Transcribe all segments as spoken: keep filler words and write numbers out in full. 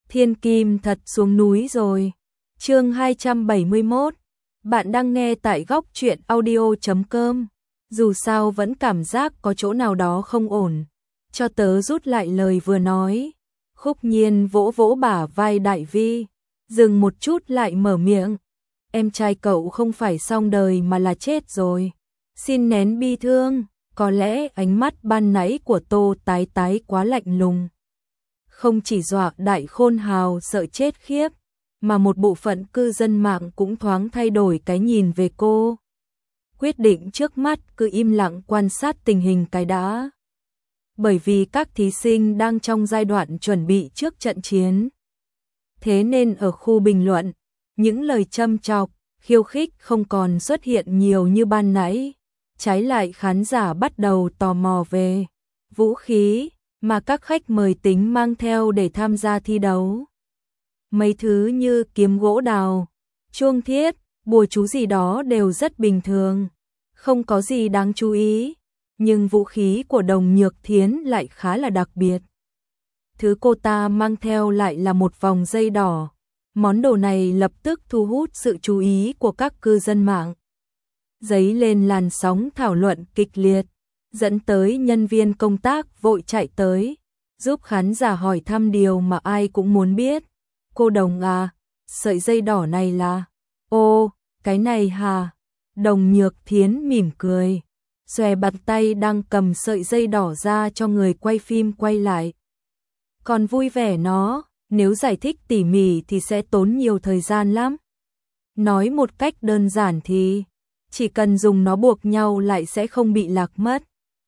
Thiên Kim thật xuống núi rồi. Chương hai trăm bảy mươi mốt. Bạn đang nghe tại góc truyện audio chấm com. Dù sao vẫn cảm giác có chỗ nào đó không ổn. Cho tớ rút lại lời vừa nói. Khúc Nhiên vỗ vỗ bả vai Đại Vi, dừng một chút lại mở miệng. Em trai cậu không phải xong đời mà là chết rồi. Xin nén bi thương. Có lẽ ánh mắt ban nãy của Tô Tái Tái quá lạnh lùng, không chỉ dọa Đại Khôn Hào sợ chết khiếp, mà một bộ phận cư dân mạng cũng thoáng thay đổi cái nhìn về cô. Quyết định trước mắt cứ im lặng quan sát tình hình cái đã. Bởi vì các thí sinh đang trong giai đoạn chuẩn bị trước trận chiến. Thế nên ở khu bình luận, những lời châm chọc, khiêu khích không còn xuất hiện nhiều như ban nãy. Trái lại khán giả bắt đầu tò mò về vũ khí mà các khách mời tính mang theo để tham gia thi đấu. Mấy thứ như kiếm gỗ đào, chuông thiết, bùa chú gì đó đều rất bình thường, không có gì đáng chú ý, nhưng vũ khí của Đồng Nhược Thiến lại khá là đặc biệt. Thứ cô ta mang theo lại là một vòng dây đỏ. Món đồ này lập tức thu hút sự chú ý của các cư dân mạng, dấy lên làn sóng thảo luận kịch liệt, dẫn tới nhân viên công tác vội chạy tới, giúp khán giả hỏi thăm điều mà ai cũng muốn biết. Cô Đồng à, sợi dây đỏ này là... Ô, cái này hả? Đồng Nhược Thiến mỉm cười, xòe bàn tay đang cầm sợi dây đỏ ra cho người quay phim quay lại. Còn vui vẻ nó, nếu giải thích tỉ mỉ thì sẽ tốn nhiều thời gian lắm. Nói một cách đơn giản thì chỉ cần dùng nó buộc nhau lại sẽ không bị lạc mất.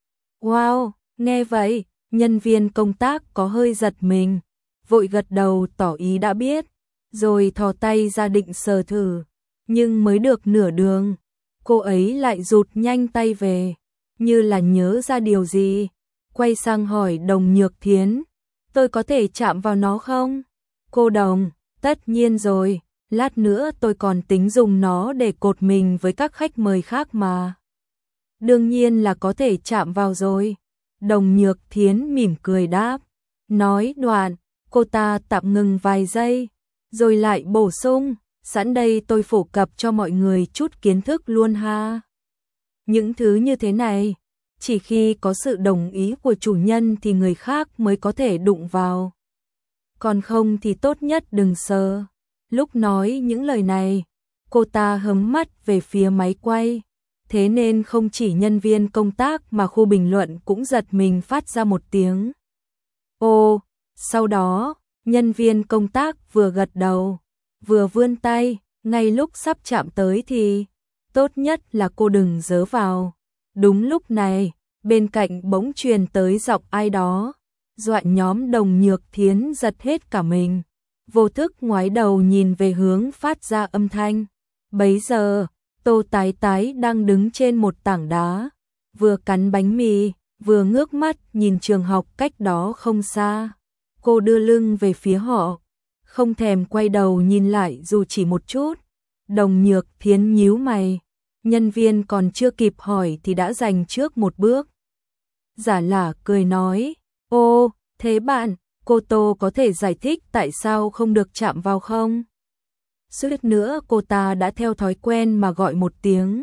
Wow, nghe vậy, nhân viên công tác có hơi giật mình, vội gật đầu tỏ ý đã biết, rồi thò tay ra định sờ thử, nhưng mới được nửa đường, cô ấy lại rụt nhanh tay về, như là nhớ ra điều gì, quay sang hỏi Đồng Nhược Thiến, tôi có thể chạm vào nó không? Cô Đồng, tất nhiên rồi. Lát nữa tôi còn tính dùng nó để cột mình với các khách mời khác mà. Đương nhiên là có thể chạm vào rồi. Đồng Nhược Thiến mỉm cười đáp. Nói đoạn, cô ta tạm ngừng vài giây, rồi lại bổ sung, sẵn đây tôi phổ cập cho mọi người chút kiến thức luôn ha. Những thứ như thế này, chỉ khi có sự đồng ý của chủ nhân thì người khác mới có thể đụng vào. Còn không thì tốt nhất đừng sờ. Lúc nói những lời này, cô ta hớm mắt về phía máy quay, thế nên không chỉ nhân viên công tác mà khu bình luận cũng giật mình phát ra một tiếng. Ô, sau đó, nhân viên công tác vừa gật đầu, vừa vươn tay, ngay lúc sắp chạm tới thì, tốt nhất là cô đừng dớ vào. Đúng lúc này, bên cạnh bỗng truyền tới giọng ai đó, dọa nhóm Đồng Nhược Thiến giật hết cả mình. Vô thức ngoái đầu nhìn về hướng phát ra âm thanh. Bấy giờ, Tô Tái Tái đang đứng trên một tảng đá, vừa cắn bánh mì, vừa ngước mắt nhìn trường học cách đó không xa. Cô đưa lưng về phía họ, không thèm quay đầu nhìn lại dù chỉ một chút. Đồng Nhược Thiến nhíu mày, nhân viên còn chưa kịp hỏi thì đã giành trước một bước. Giả lả cười nói, ô, thế bạn, cô Tô có thể giải thích tại sao không được chạm vào không? Suýt nữa cô ta đã theo thói quen mà gọi một tiếng.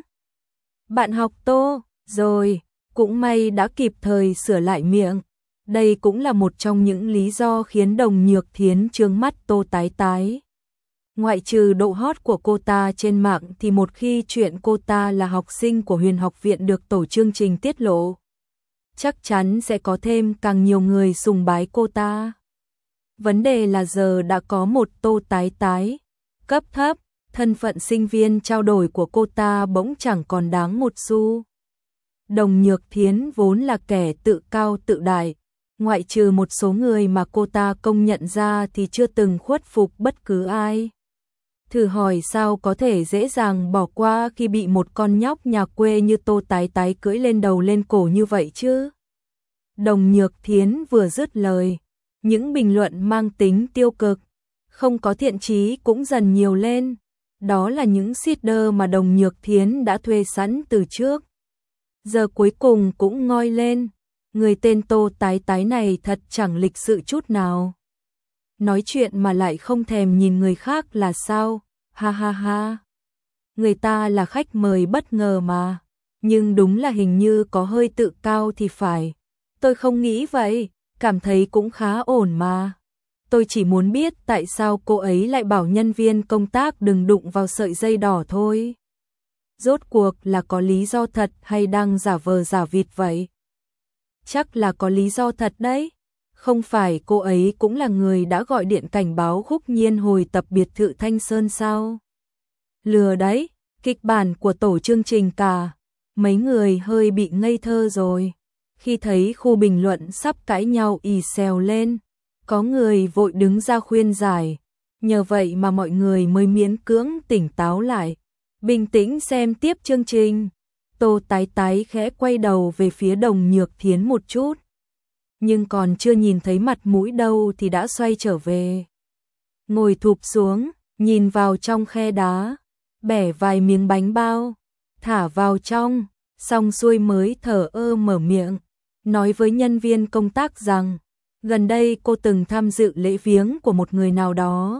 Bạn học Tô, rồi, cũng may đã kịp thời sửa lại miệng. Đây cũng là một trong những lý do khiến Đồng Nhược Thiến trướng mắt Tô Tái Tái. Ngoại trừ độ hot của cô ta trên mạng thì một khi chuyện cô ta là học sinh của Huyền Học Viện được tổ chương trình tiết lộ, chắc chắn sẽ có thêm càng nhiều người sùng bái cô ta. Vấn đề là giờ đã có một Tô Tái Tái, cấp thấp, thân phận sinh viên trao đổi của cô ta bỗng chẳng còn đáng một xu. Đồng Nhược Thiến vốn là kẻ tự cao tự đại, ngoại trừ một số người mà cô ta công nhận ra thì chưa từng khuất phục bất cứ ai. Thử hỏi sao có thể dễ dàng bỏ qua khi bị một con nhóc nhà quê như Tô Tái Tái cưỡi lên đầu lên cổ như vậy chứ? Đồng Nhược Thiến vừa dứt lời, những bình luận mang tính tiêu cực, không có thiện chí cũng dần nhiều lên. Đó là những seeder mà Đồng Nhược Thiến đã thuê sẵn từ trước. Giờ cuối cùng cũng ngoi lên, người tên Tô Tái Tái này thật chẳng lịch sự chút nào. nói chuyện mà lại không thèm nhìn người khác là sao? Ha ha ha. Người ta là khách mời bất ngờ mà, nhưng đúng là hình như có hơi tự cao thì phải. Tôi không nghĩ vậy, cảm thấy cũng khá ổn mà. Tôi chỉ muốn biết tại sao cô ấy lại bảo nhân viên công tác đừng đụng vào sợi dây đỏ thôi. Rốt cuộc là có lý do thật hay đang giả vờ giả vịt vậy? Chắc là có lý do thật đấy. Không phải cô ấy cũng là người đã gọi điện cảnh báo Khúc Nhiên hồi tập biệt thự Thanh Sơn sao? Lừa đấy, kịch bản của tổ chương trình cả. Mấy người hơi bị ngây thơ rồi. Khi thấy khu bình luận sắp cãi nhau ì xèo lên, có người vội đứng ra khuyên giải. Nhờ vậy mà mọi người mới miễn cưỡng tỉnh táo lại, bình tĩnh xem tiếp chương trình. Tô Tái Tái khẽ quay đầu về phía Đồng Nhược Thiến một chút, nhưng còn chưa nhìn thấy mặt mũi đâu thì đã xoay trở về. Ngồi thụp xuống, nhìn vào trong khe đá, bẻ vài miếng bánh bao, thả vào trong, xong xuôi mới thở ơ mở miệng, nói với nhân viên công tác rằng, gần đây cô từng tham dự lễ viếng của một người nào đó.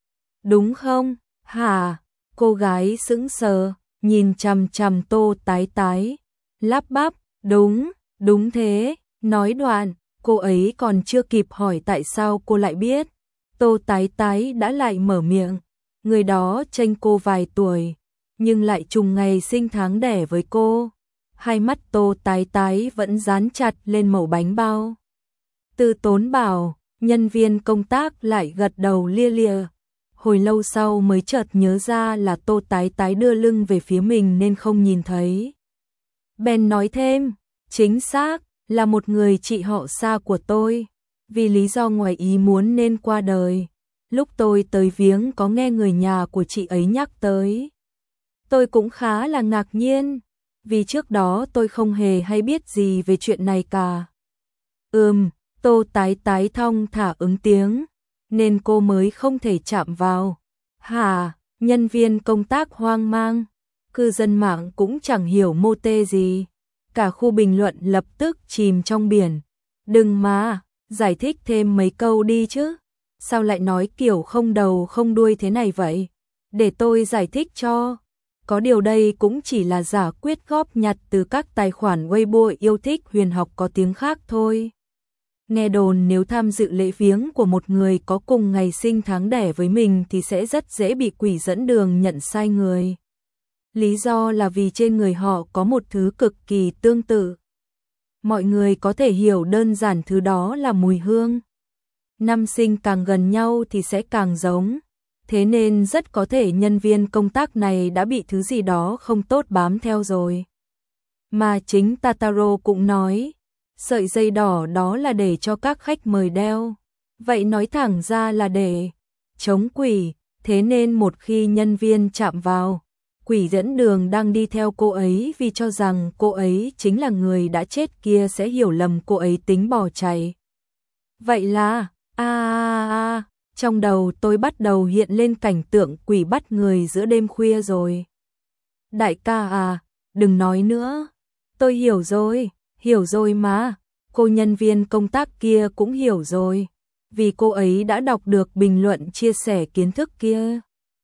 Đúng không? Hả? Cô gái sững sờ, nhìn chằm chằm Tô Tái Tái, lắp bắp, đúng, đúng thế, nói đoạn, cô ấy còn chưa kịp hỏi tại sao cô lại biết. Tô Tái Tái đã lại mở miệng, người đó chênh cô vài tuổi, nhưng lại trùng ngày sinh tháng đẻ với cô. Hai mắt Tô Tái Tái vẫn dán chặt lên mẩu bánh bao. Từ Tốn bảo, nhân viên công tác lại gật đầu lia lịa. Hồi lâu sau mới chợt nhớ ra là Tô Tái Tái đưa lưng về phía mình nên không nhìn thấy. Bèn nói thêm, chính xác, là một người chị họ xa của tôi, vì lý do ngoài ý muốn nên qua đời. Lúc tôi tới viếng có nghe người nhà của chị ấy nhắc tới. Tôi cũng khá là ngạc nhiên, vì trước đó tôi không hề hay biết gì về chuyện này cả. Ừm, Tô Tái Tái thong thả ứng tiếng, nên cô mới không thể chạm vào. Hả, nhân viên công tác hoang mang, cư dân mạng cũng chẳng hiểu mô tê gì. Cả khu bình luận lập tức chìm trong biển. Đừng mà, giải thích thêm mấy câu đi chứ. Sao lại nói kiểu không đầu không đuôi thế này vậy? Để tôi giải thích cho. Có điều đây cũng chỉ là giả quyết góp nhặt từ các tài khoản Weibo yêu thích huyền học có tiếng khác thôi. Nghe đồn nếu tham dự lễ viếng của một người có cùng ngày sinh tháng đẻ với mình thì sẽ rất dễ bị quỷ dẫn đường nhận sai người. Lý do là vì trên người họ có một thứ cực kỳ tương tự. Mọi người có thể hiểu đơn giản thứ đó là mùi hương. Năm sinh càng gần nhau thì sẽ càng giống. Thế nên rất có thể nhân viên công tác này đã bị thứ gì đó không tốt bám theo rồi. Mà chính Tataro cũng nói, sợi dây đỏ đó là để cho các khách mời đeo. Vậy nói thẳng ra là để chống quỷ, thế nên một khi nhân viên chạm vào, quỷ dẫn đường đang đi theo cô ấy vì cho rằng cô ấy chính là người đã chết kia sẽ hiểu lầm cô ấy tính bỏ chạy. Vậy là, a a a, trong đầu tôi bắt đầu hiện lên cảnh tượng quỷ bắt người giữa đêm khuya rồi. Đại ca à, đừng nói nữa. Tôi hiểu rồi, hiểu rồi mà. Cô nhân viên công tác kia cũng hiểu rồi, vì cô ấy đã đọc được bình luận chia sẻ kiến thức kia.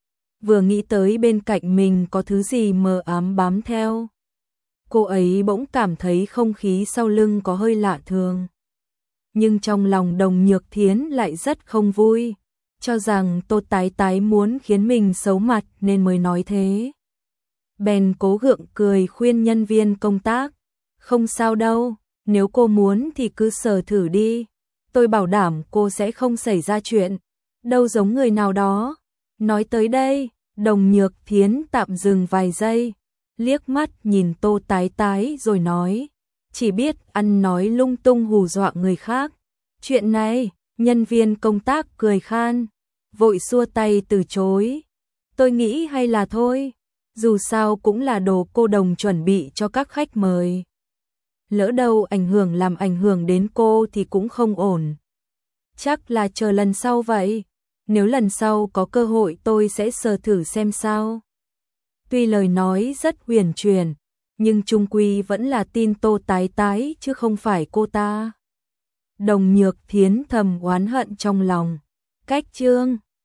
Vừa nghĩ tới bên cạnh mình có thứ gì mờ ám bám theo, cô ấy bỗng cảm thấy không khí sau lưng có hơi lạ thường. Nhưng trong lòng Đồng Nhược Thiến lại rất không vui, cho rằng Tô Tái Tái muốn khiến mình xấu mặt nên mới nói thế. Bèn cố gượng cười khuyên nhân viên công tác, không sao đâu, nếu cô muốn thì cứ sờ thử đi, tôi bảo đảm cô sẽ không xảy ra chuyện, đâu giống người nào đó. Nói tới đây, Đồng Nhược Thiến tạm dừng vài giây, liếc mắt nhìn Tô Tái Tái rồi nói, chỉ biết ăn nói lung tung hù dọa người khác. Chuyện này, nhân viên công tác cười khan, vội xua tay từ chối. Tôi nghĩ hay là thôi, dù sao cũng là đồ cô Đồng chuẩn bị cho các khách mời. Lỡ đâu ảnh hưởng làm ảnh hưởng đến cô thì cũng không ổn. Chắc là chờ lần sau vậy. Nếu lần sau có cơ hội tôi sẽ sờ thử xem sao. Tuy lời nói rất huyền chuyển, nhưng chung quy vẫn là tin Tô Tái Tái chứ không phải cô ta. Đồng Nhược Thiến thầm oán hận trong lòng. Cách chương